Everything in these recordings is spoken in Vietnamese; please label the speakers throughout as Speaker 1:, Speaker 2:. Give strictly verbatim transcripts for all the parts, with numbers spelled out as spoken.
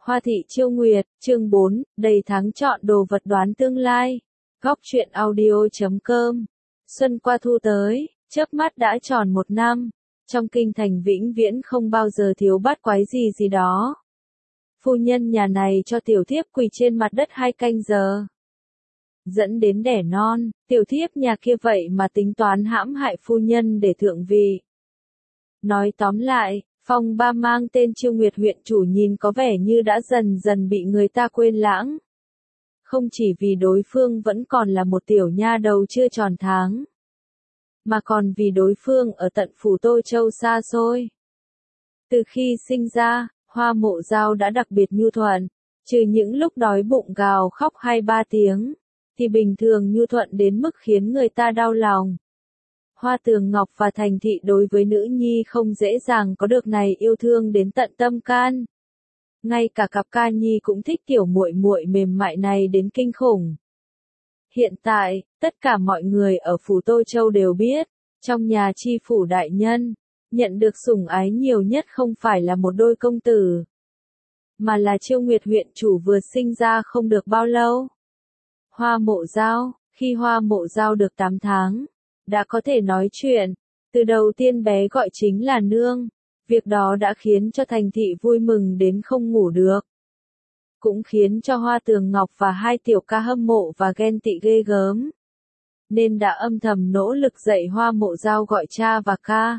Speaker 1: Hoa thị chiêu nguyệt, chương bốn, đầy tháng chọn đồ vật đoán tương lai. Góc truyện audio chấm com. Xuân qua thu tới, chớp mắt đã tròn một năm. Trong kinh thành vĩnh viễn không bao giờ thiếu bát quái gì gì đó. Phu nhân nhà này cho tiểu thiếp quỳ trên mặt đất hai canh giờ. Dẫn đến đẻ non, tiểu thiếp nhà kia vậy mà tính toán hãm hại phu nhân để thượng vị. Nói tóm lại, Phong Ba mang tên Chiêu Nguyệt huyện chủ nhìn có vẻ như đã dần dần bị người ta quên lãng. Không chỉ vì đối phương vẫn còn là một tiểu nha đầu chưa tròn tháng, mà còn vì đối phương ở tận phủ Tô Châu xa xôi. Từ khi sinh ra, Hoa Mộ Dao đã đặc biệt nhu thuận, trừ những lúc đói bụng gào khóc hai ba tiếng, thì bình thường nhu thuận đến mức khiến người ta đau lòng. Hoa Tường Ngọc và Thành Thị đối với nữ nhi không dễ dàng có được này yêu thương đến tận tâm can. Ngay cả cặp ca nhi cũng thích tiểu muội muội mềm mại này đến kinh khủng. Hiện tại, tất cả mọi người ở phủ Tô Châu đều biết, trong nhà chi phủ đại nhân, nhận được sủng ái nhiều nhất không phải là một đôi công tử, mà là Chiêu Nguyệt huyện chủ vừa sinh ra không được bao lâu. Hoa Mộ Dao, khi Hoa Mộ Dao được tám tháng, đã có thể nói chuyện, từ đầu tiên bé gọi chính là nương, việc đó đã khiến cho Thành Thị vui mừng đến không ngủ được. Cũng khiến cho Hoa Tường Ngọc và hai tiểu ca hâm mộ và ghen tị ghê gớm. Nên đã âm thầm nỗ lực dạy Hoa Mộ Dao gọi cha và ca.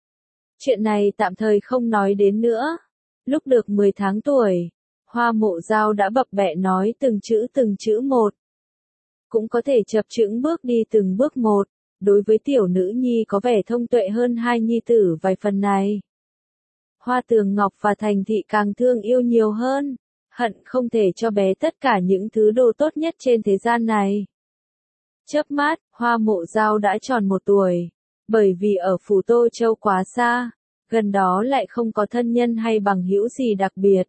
Speaker 1: Chuyện này tạm thời không nói đến nữa. Lúc được mười tháng tuổi, Hoa Mộ Dao đã bập bẹ nói từng chữ từng chữ một. Cũng có thể chập chững bước đi từng bước một. Đối với tiểu nữ nhi có vẻ thông tuệ hơn hai nhi tử vài phần này. Hoa Tường Ngọc và Thành Thị càng thương yêu nhiều hơn, hận không thể cho bé tất cả những thứ đồ tốt nhất trên thế gian này. Chớp mắt, Hoa Mộ Dao đã tròn một tuổi, bởi vì ở phủ Tô Châu quá xa, gần đó lại không có thân nhân hay bằng hữu gì đặc biệt.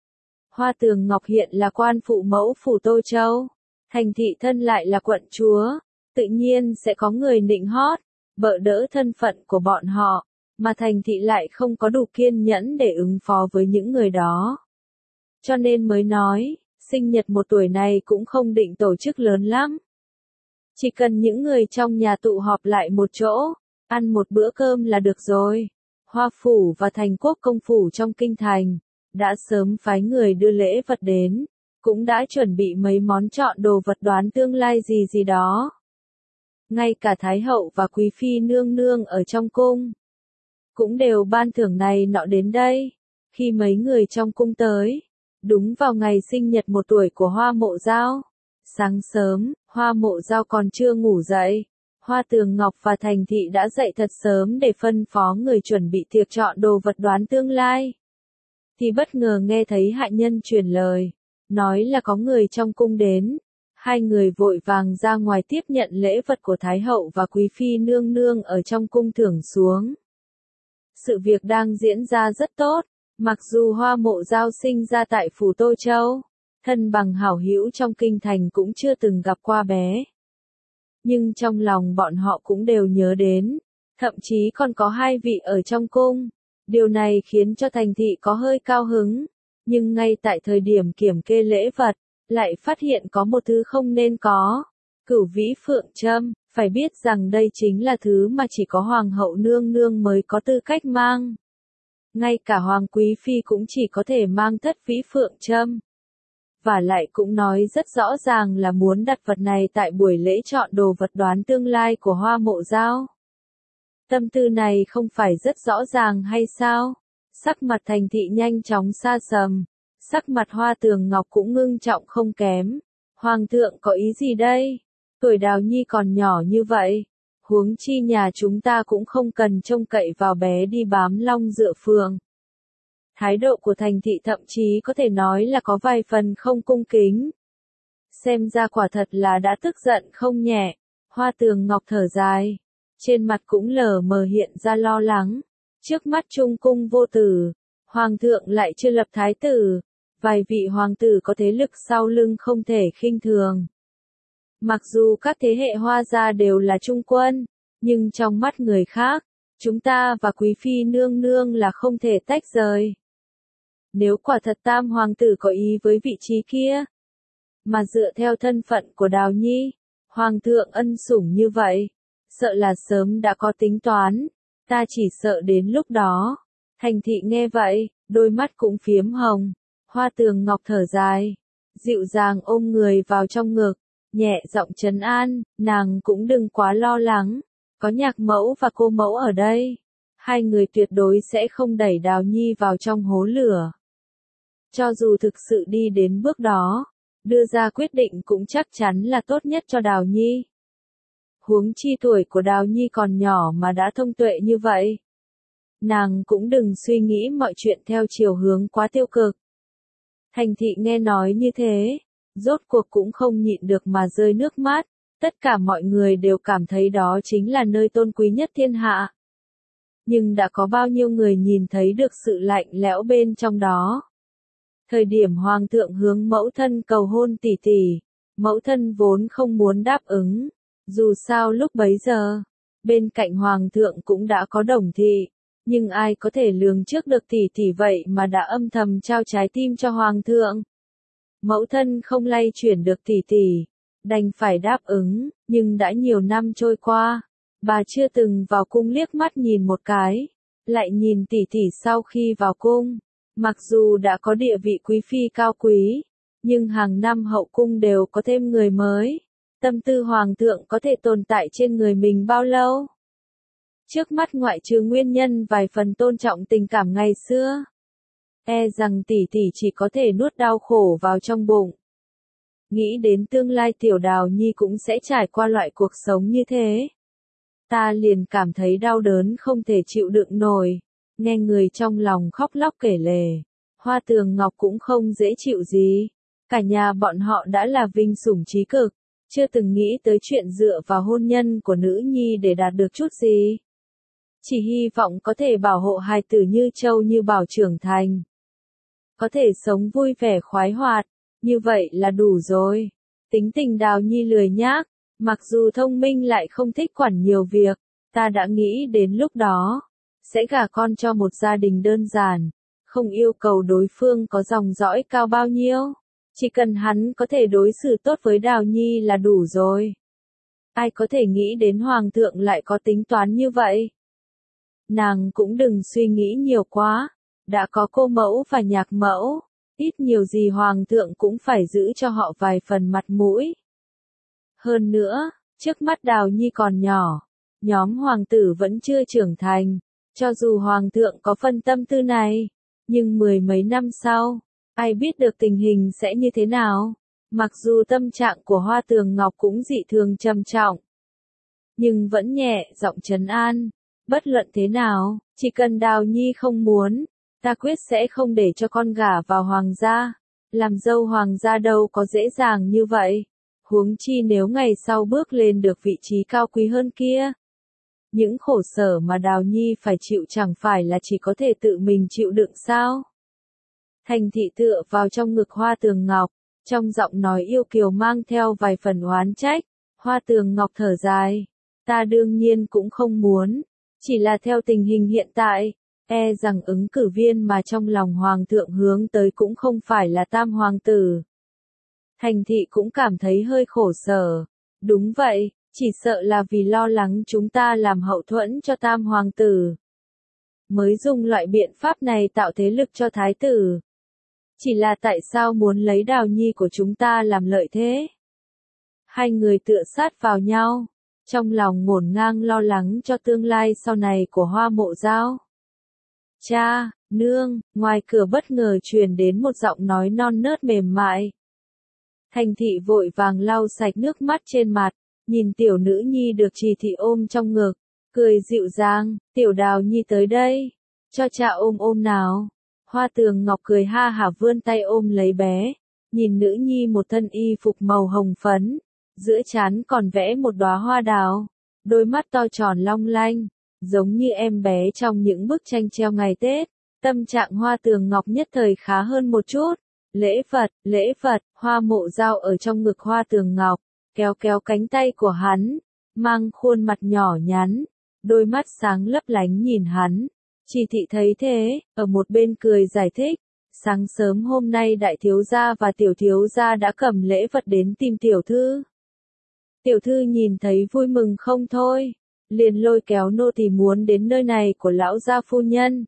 Speaker 1: Hoa Tường Ngọc hiện là quan phụ mẫu phủ Tô Châu, Thành Thị thân lại là quận chúa. Tự nhiên sẽ có người nịnh hót, bợ đỡ thân phận của bọn họ, mà Thành Thị lại không có đủ kiên nhẫn để ứng phó với những người đó. Cho nên mới nói, sinh nhật một tuổi này cũng không định tổ chức lớn lắm. Chỉ cần những người trong nhà tụ họp lại một chỗ, ăn một bữa cơm là được rồi. Hoa phủ và Thành Quốc công phủ trong kinh thành, đã sớm phái người đưa lễ vật đến, cũng đã chuẩn bị mấy món chọn đồ vật đoán tương lai gì gì đó. Ngay cả Thái hậu và Quý phi nương nương ở trong cung cũng đều ban thưởng này nọ đến đây. Khi mấy người trong cung tới, đúng vào ngày sinh nhật một tuổi của Hoa Mộ Dao. Sáng sớm, Hoa Mộ Dao còn chưa ngủ dậy. Hoa Tường Ngọc và Thành Thị đã dậy thật sớm để phân phó người chuẩn bị tiệc chọn đồ vật đoán tương lai. Thì bất ngờ nghe thấy hạ nhân truyền lời, nói là có người trong cung đến. Hai người vội vàng ra ngoài tiếp nhận lễ vật của Thái hậu và Quý phi nương nương ở trong cung thưởng xuống. Sự việc đang diễn ra rất tốt, mặc dù Hoa Mộ Dao sinh ra tại phủ Tô Châu, thân bằng hảo hữu trong kinh thành cũng chưa từng gặp qua bé. Nhưng trong lòng bọn họ cũng đều nhớ đến, thậm chí còn có hai vị ở trong cung. Điều này khiến cho Thành Thị có hơi cao hứng, nhưng ngay tại thời điểm kiểm kê lễ vật, lại phát hiện có một thứ không nên có. Cửu vĩ phượng trâm, phải biết rằng đây chính là thứ mà chỉ có hoàng hậu nương nương mới có tư cách mang. Ngay cả hoàng quý phi cũng chỉ có thể mang thất vĩ phượng trâm. Và lại cũng nói rất rõ ràng là muốn đặt vật này tại buổi lễ chọn đồ vật đoán tương lai của Hoa Mộ Dao. Tâm tư này không phải rất rõ ràng hay sao? Sắc mặt Thành Thị nhanh chóng xa sầm. Sắc mặt Hoa Tường Ngọc cũng ngưng trọng không kém. Hoàng thượng có ý gì đây? Tuổi Đào Nhi còn nhỏ như vậy. Huống chi nhà chúng ta cũng không cần trông cậy vào bé đi bám long dựa phượng. Thái độ của Thành Thị thậm chí có thể nói là có vài phần không cung kính. Xem ra quả thật là đã tức giận không nhẹ. Hoa Tường Ngọc thở dài. Trên mặt cũng lờ mờ hiện ra lo lắng. Trước mắt trung cung vô tử. Hoàng thượng lại chưa lập thái tử. Vài vị hoàng tử có thế lực sau lưng không thể khinh thường. Mặc dù các thế hệ Hoa gia đều là trung quân, nhưng trong mắt người khác, chúng ta và Quý phi nương nương là không thể tách rời. Nếu quả thật tam hoàng tử có ý với vị trí kia, mà dựa theo thân phận của Đào Nhi, hoàng thượng ân sủng như vậy, sợ là sớm đã có tính toán, ta chỉ sợ đến lúc đó. Thành thị nghe vậy, đôi mắt cũng phiếm hồng, Hoa Tường Ngọc thở dài, dịu dàng ôm người vào trong ngực, nhẹ giọng trấn an, nàng cũng đừng quá lo lắng, có nhạc mẫu và cô mẫu ở đây, hai người tuyệt đối sẽ không đẩy Đào Nhi vào trong hố lửa. Cho dù thực sự đi đến bước đó, đưa ra quyết định cũng chắc chắn là tốt nhất cho Đào Nhi. Huống chi tuổi của Đào Nhi còn nhỏ mà đã thông tuệ như vậy. Nàng cũng đừng suy nghĩ mọi chuyện theo chiều hướng quá tiêu cực. Thành thị nghe nói như thế, rốt cuộc cũng không nhịn được mà rơi nước mắt, tất cả mọi người đều cảm thấy đó chính là nơi tôn quý nhất thiên hạ. Nhưng đã có bao nhiêu người nhìn thấy được sự lạnh lẽo bên trong đó. Thời điểm hoàng thượng hướng mẫu thân cầu hôn tỷ tỷ, mẫu thân vốn không muốn đáp ứng, dù sao lúc bấy giờ, bên cạnh hoàng thượng cũng đã có đồng thị, nhưng ai có thể lường trước được tỷ tỷ vậy mà đã âm thầm trao trái tim cho hoàng thượng. Mẫu thân không lay chuyển được tỷ tỷ, đành phải đáp ứng, nhưng đã nhiều năm trôi qua, bà chưa từng vào cung liếc mắt nhìn một cái, lại nhìn tỷ tỷ sau khi vào cung. Mặc dù đã có địa vị quý phi cao quý, nhưng hàng năm hậu cung đều có thêm người mới. Tâm tư hoàng thượng có thể tồn tại trên người mình bao lâu? Trước mắt ngoại trừ nguyên nhân vài phần tôn trọng tình cảm ngày xưa, e rằng tỷ tỷ chỉ có thể nuốt đau khổ vào trong bụng. Nghĩ đến tương lai tiểu Đào Nhi cũng sẽ trải qua loại cuộc sống như thế. Ta liền cảm thấy đau đớn không thể chịu đựng nổi. Nghe người trong lòng khóc lóc kể lể, Hoa Tường Ngọc cũng không dễ chịu gì. Cả nhà bọn họ đã là vinh sủng trí cực, chưa từng nghĩ tới chuyện dựa vào hôn nhân của nữ nhi để đạt được chút gì. Chỉ hy vọng có thể bảo hộ hài tử như Châu Như Bảo trưởng thành. Có thể sống vui vẻ khoái hoạt, như vậy là đủ rồi. Tính tình Đào Nhi lười nhác, mặc dù thông minh lại không thích quản nhiều việc, ta đã nghĩ đến lúc đó sẽ gả con cho một gia đình đơn giản, không yêu cầu đối phương có dòng dõi cao bao nhiêu, chỉ cần hắn có thể đối xử tốt với Đào Nhi là đủ rồi. Ai có thể nghĩ đến hoàng thượng lại có tính toán như vậy? Nàng cũng đừng suy nghĩ nhiều quá, đã có cô mẫu và nhạc mẫu, ít nhiều gì hoàng thượng cũng phải giữ cho họ vài phần mặt mũi. Hơn nữa, trước mắt Đào Nhi còn nhỏ, nhóm hoàng tử vẫn chưa trưởng thành. Cho dù hoàng thượng có phân tâm tư này, nhưng mười mấy năm sau, ai biết được tình hình sẽ như thế nào. Mặc dù tâm trạng của Hoa Tường Ngọc cũng dị thường trầm trọng, nhưng vẫn nhẹ giọng trấn an, bất luận thế nào, chỉ cần Đào Nhi không muốn, ta quyết sẽ không để cho con gả vào hoàng gia. Làm dâu hoàng gia đâu có dễ dàng như vậy, huống chi nếu ngày sau bước lên được vị trí cao quý hơn kia. Những khổ sở mà Đào Nhi phải chịu chẳng phải là chỉ có thể tự mình chịu đựng sao? Thành thị tựa vào trong ngực Hoa Tường Ngọc, trong giọng nói yêu kiều mang theo vài phần oán trách. Hoa Tường Ngọc thở dài, ta đương nhiên cũng không muốn, chỉ là theo tình hình hiện tại, e rằng ứng cử viên mà trong lòng hoàng thượng hướng tới cũng không phải là tam hoàng tử. Thành thị cũng cảm thấy hơi khổ sở, đúng vậy. Chỉ sợ là vì lo lắng chúng ta làm hậu thuẫn cho tam hoàng tử, mới dùng loại biện pháp này tạo thế lực cho thái tử. Chỉ là tại sao muốn lấy Đào Nhi của chúng ta làm lợi thế? Hai người tựa sát vào nhau, trong lòng ngổn ngang lo lắng cho tương lai sau này của Hoa Mộ Giao. Cha, nương, ngoài cửa bất ngờ truyền đến một giọng nói non nớt mềm mại. Thành thị vội vàng lau sạch nước mắt trên mặt. Nhìn tiểu nữ nhi được Trì thị ôm trong ngực, cười dịu dàng, tiểu Đào Nhi tới đây, cho cha ôm ôm nào. Hoa Tường Ngọc cười ha hả vươn tay ôm lấy bé, nhìn nữ nhi một thân y phục màu hồng phấn, giữa trán còn vẽ một đóa hoa đào, đôi mắt to tròn long lanh, giống như em bé trong những bức tranh treo ngày Tết. Tâm trạng Hoa Tường Ngọc nhất thời khá hơn một chút. Lễ Phật, lễ Phật, Hoa Mộ Giao ở trong ngực Hoa Tường Ngọc, kéo kéo cánh tay của hắn, mang khuôn mặt nhỏ nhắn, đôi mắt sáng lấp lánh nhìn hắn. Trì thị thấy thế, ở một bên cười giải thích, Sáng sớm hôm nay đại thiếu gia và tiểu thiếu gia đã cầm lễ vật đến tìm tiểu thư. Tiểu thư nhìn thấy vui mừng không thôi, liền lôi kéo nô tỳ muốn đến nơi này của lão gia phu nhân.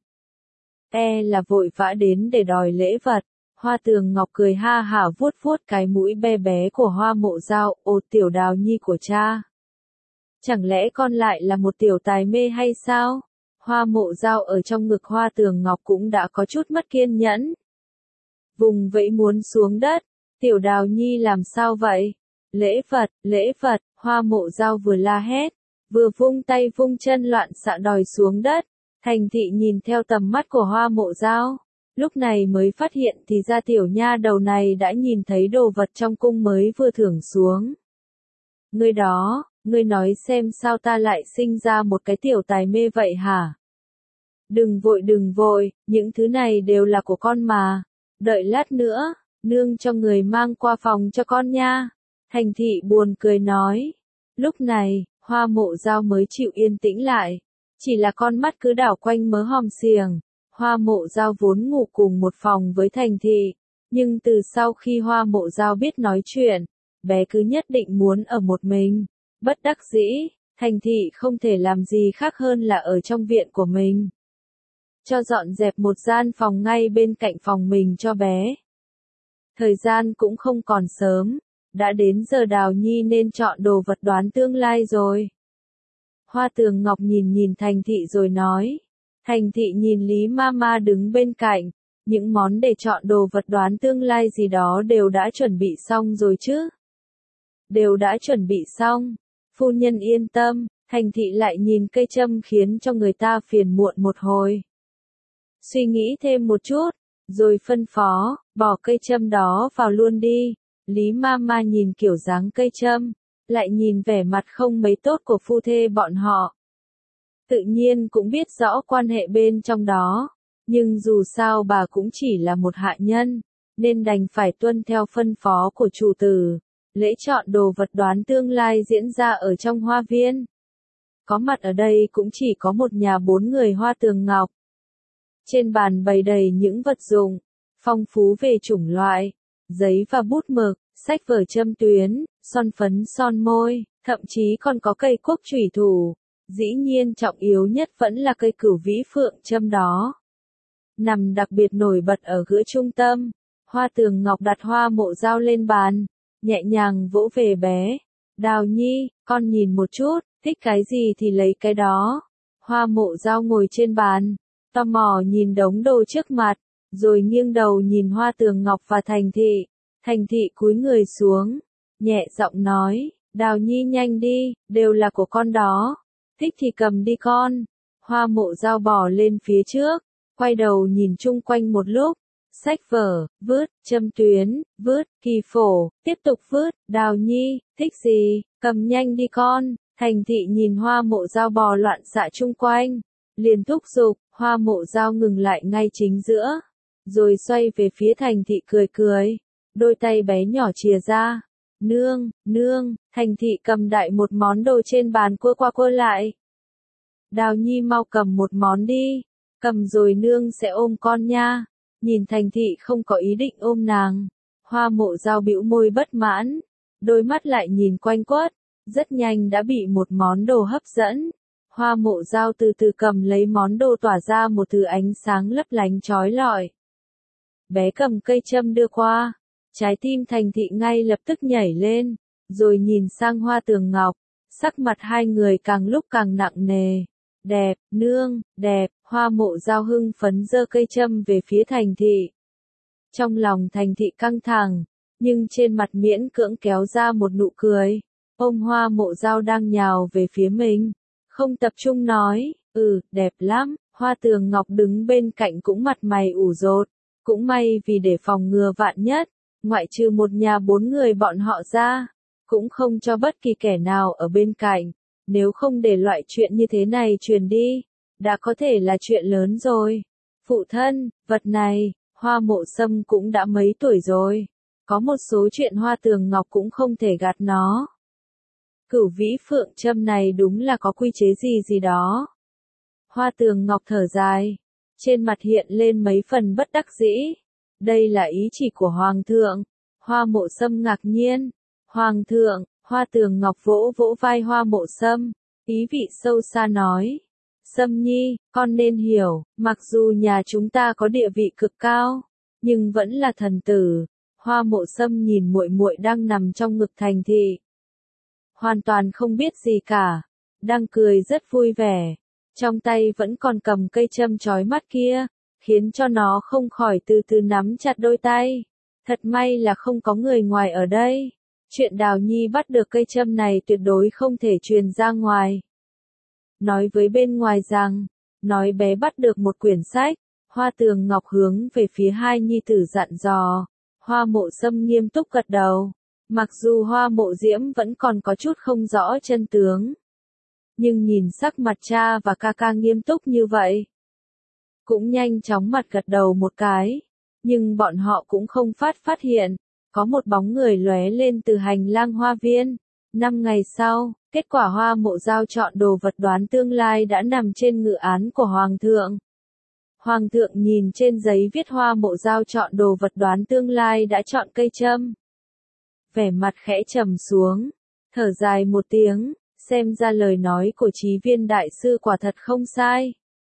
Speaker 1: E là vội vã đến để đòi lễ vật. Hoa Tường Ngọc cười ha hả vuốt vuốt cái mũi bé bé của Hoa Mộ Dao, ồ tiểu Đào nhi của cha. Chẳng lẽ con lại là một tiểu tài mê hay sao? Hoa Mộ Dao ở trong ngực Hoa Tường Ngọc cũng đã có chút mất kiên nhẫn. Vùng vẫy muốn xuống đất, tiểu Đào nhi làm sao vậy? Lễ vật, lễ vật, Hoa Mộ Dao vừa la hét, vừa vung tay vung chân loạn xạ đòi xuống đất. Thành thị nhìn theo tầm mắt của Hoa Mộ Dao, lúc này mới phát hiện thì ra tiểu nha đầu này đã nhìn thấy đồ vật trong cung mới vừa thưởng xuống. Ngươi đó, ngươi nói xem sao ta lại sinh ra một cái tiểu tài mê vậy hả? Đừng vội đừng vội, những thứ này đều là của con mà. Đợi lát nữa, nương cho người mang qua phòng cho con nha. Thành thị buồn cười nói. Lúc này, Hoa Mộ Dao mới chịu yên tĩnh lại. Chỉ là con mắt cứ đảo quanh mớ hòm xiềng. Hoa Mộ Dao vốn ngủ cùng một phòng với Thành thị. Nhưng từ sau khi Hoa Mộ Dao biết nói chuyện, bé cứ nhất định muốn ở một mình. Bất đắc dĩ, Thành thị không thể làm gì khác hơn là ở trong viện của mình. Cho dọn dẹp một gian phòng ngay bên cạnh phòng mình cho bé. Thời gian cũng không còn sớm, đã đến giờ Đào Nhi nên chọn đồ vật đoán tương lai rồi. Hoa Tường Ngọc nhìn nhìn Thành thị rồi nói. Thành thị nhìn Lý Mama đứng bên cạnh, những món để chọn đồ vật đoán tương lai gì đó đều đã chuẩn bị xong rồi chứ? Đều đã chuẩn bị xong, phu nhân yên tâm. Thành thị lại nhìn cây châm khiến cho người ta phiền muộn một hồi. Suy nghĩ thêm một chút, rồi phân phó, bỏ cây châm đó vào luôn đi. Lý Mama nhìn kiểu dáng cây châm, lại nhìn vẻ mặt không mấy tốt của phu thê bọn họ. Tự nhiên cũng biết rõ quan hệ bên trong đó, nhưng dù sao bà cũng chỉ là một hạ nhân, nên đành phải tuân theo phân phó của chủ tử. Lễ chọn đồ vật đoán tương lai diễn ra ở trong hoa viên. Có mặt ở đây cũng chỉ có một nhà bốn người Hoa Tường Ngọc. Trên bàn bày đầy những vật dụng, phong phú về chủng loại, giấy và bút mực, sách vở châm tuyến, son phấn son môi, thậm chí còn có cây cuốc chủy thủ. Dĩ nhiên trọng yếu nhất vẫn là cây cửu vĩ phượng châm đó. Nằm đặc biệt nổi bật ở giữa trung tâm, Hoa Tường Ngọc đặt Hoa Mộ Dao lên bàn, nhẹ nhàng vỗ về bé. Đào Nhi, con nhìn một chút, thích cái gì thì lấy cái đó. Hoa Mộ Dao ngồi trên bàn, tò mò nhìn đống đồ trước mặt, rồi nghiêng đầu nhìn Hoa Tường Ngọc và Thành thị. Thành thị cúi người xuống, nhẹ giọng nói, Đào Nhi nhanh đi, đều là của con đó. Thích thì cầm đi con. Hoa Mộ Dao bò lên phía trước, quay đầu nhìn chung quanh một lúc. Sách vở, vứt, châm tuyến, vứt, kỳ phổ, tiếp tục vứt. Đào Nhi, thích gì, cầm nhanh đi con. Thành thị nhìn Hoa Mộ Dao bò loạn xạ chung quanh, liền thúc giục. Hoa Mộ Dao ngừng lại ngay chính giữa, rồi xoay về phía Thành thị cười cười, đôi tay bé nhỏ chìa ra. Nương, nương. Thành thị cầm đại một món đồ trên bàn quơ qua quơ lại. Đào Nhi mau cầm một món đi, cầm rồi nương sẽ ôm con nha. Nhìn Thành thị không có ý định ôm nàng, Hoa Mộ Dao bĩu môi bất mãn, đôi mắt lại nhìn quanh quất, rất nhanh đã bị một món đồ hấp dẫn. Hoa Mộ Dao từ từ cầm lấy món đồ tỏa ra một thứ ánh sáng lấp lánh chói lọi. Bé cầm cây châm đưa qua, trái tim Thành thị ngay lập tức nhảy lên, rồi nhìn sang Hoa Tường Ngọc, sắc mặt hai người càng lúc càng nặng nề. Đẹp, nương, đẹp. Hoa Mộ Dao hưng phấn giơ cây châm về phía Thành thị. Trong lòng Thành thị căng thẳng, nhưng trên mặt miễn cưỡng kéo ra một nụ cười. Ôm Hoa Mộ Dao đang nhào về phía mình, không tập trung nói, ừ, đẹp lắm. Hoa Tường Ngọc đứng bên cạnh cũng mặt mày ủ rột. Cũng may vì để phòng ngừa vạn nhất, ngoại trừ một nhà bốn người bọn họ ra, cũng không cho bất kỳ kẻ nào ở bên cạnh. Nếu không để loại chuyện như thế này truyền đi, đã có thể là chuyện lớn rồi. Phụ thân, vật này, Hoa Mộ Sâm cũng đã mấy tuổi rồi. Có một số chuyện Hoa Tường Ngọc cũng không thể gạt nó. Cửu vĩ phượng châm này đúng là có quy chế gì gì đó. Hoa Tường Ngọc thở dài, trên mặt hiện lên mấy phần bất đắc dĩ. Đây là ý chỉ của Hoàng thượng. Hoa Mộ Sâm ngạc nhiên. Hoàng thượng, Hoa Tường Ngọc vỗ vỗ vai Hoa Mộ Sâm, ý vị sâu xa nói. Sâm nhi, con nên hiểu, mặc dù nhà chúng ta có địa vị cực cao, nhưng vẫn là thần tử. Hoa Mộ Sâm nhìn muội muội đang nằm trong ngực Thành Thị, hoàn toàn không biết gì cả, đang cười rất vui vẻ, trong tay vẫn còn cầm cây châm chói mắt kia, khiến cho nó không khỏi từ từ nắm chặt đôi tay. Thật may là không có người ngoài ở đây. Chuyện Đào Nhi bắt được cây châm này tuyệt đối không thể truyền ra ngoài. Nói với bên ngoài rằng, nói bé bắt được một quyển sách, Hoa Tường Ngọc hướng về phía hai nhi tử dặn dò. Hoa Mộ Sâm nghiêm túc gật đầu. Mặc dù Hoa Mộ Diễm vẫn còn có chút không rõ chân tướng, nhưng nhìn sắc mặt cha và ca ca nghiêm túc như vậy, cũng nhanh chóng mặt gật đầu một cái. Nhưng bọn họ cũng không phát phát hiện, có một bóng người lóe lên từ hành lang hoa viên. Năm ngày sau, kết quả Hoa Mộ Giao chọn đồ vật đoán tương lai đã nằm trên ngự án của Hoàng thượng. Hoàng thượng nhìn trên giấy viết Hoa Mộ Giao chọn đồ vật đoán tương lai đã chọn cây châm. Vẻ mặt khẽ trầm xuống, thở dài một tiếng, xem ra lời nói của Chí Viên đại sư quả thật không sai.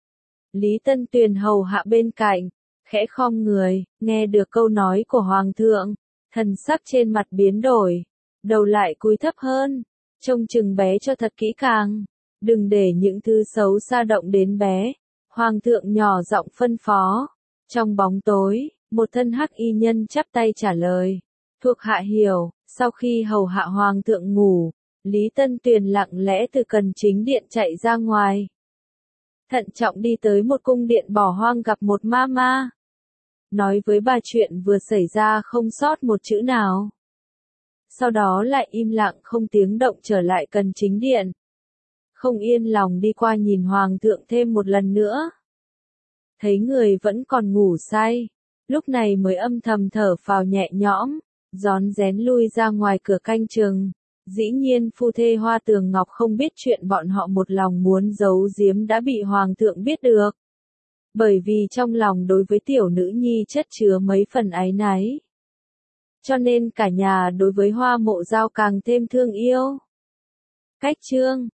Speaker 1: Lý Tân Tuyền hầu hạ bên cạnh, khẽ khom người, nghe được câu nói của Hoàng thượng, thần sắc trên mặt biến đổi, đầu lại cúi thấp hơn, trông chừng bé cho thật kỹ càng, đừng để những thứ xấu xa động đến bé. Hoàng thượng nhỏ giọng phân phó. Trong bóng tối, một thân hắc y nhân chắp tay trả lời. Thuộc hạ hiểu. Sau khi hầu hạ Hoàng thượng ngủ, Lý Tân Tuyền lặng lẽ từ cần chính điện chạy ra ngoài. Thận trọng đi tới một cung điện bỏ hoang gặp một ma ma. Nói với bà chuyện vừa xảy ra không sót một chữ nào. Sau đó lại im lặng không tiếng động trở lại cần chính điện. Không yên lòng đi qua nhìn Hoàng thượng thêm một lần nữa. Thấy người vẫn còn ngủ say, lúc này mới âm thầm thở phào nhẹ nhõm, rón rén lui ra ngoài cửa canh chừng. Dĩ nhiên phu thê Hoa Tường Ngọc không biết chuyện bọn họ một lòng muốn giấu giếm đã bị Hoàng thượng biết được. Bởi vì trong lòng đối với tiểu nữ nhi chất chứa mấy phần áy náy. Cho nên cả nhà đối với Hoa Mộ Giao càng thêm thương yêu. Cách chương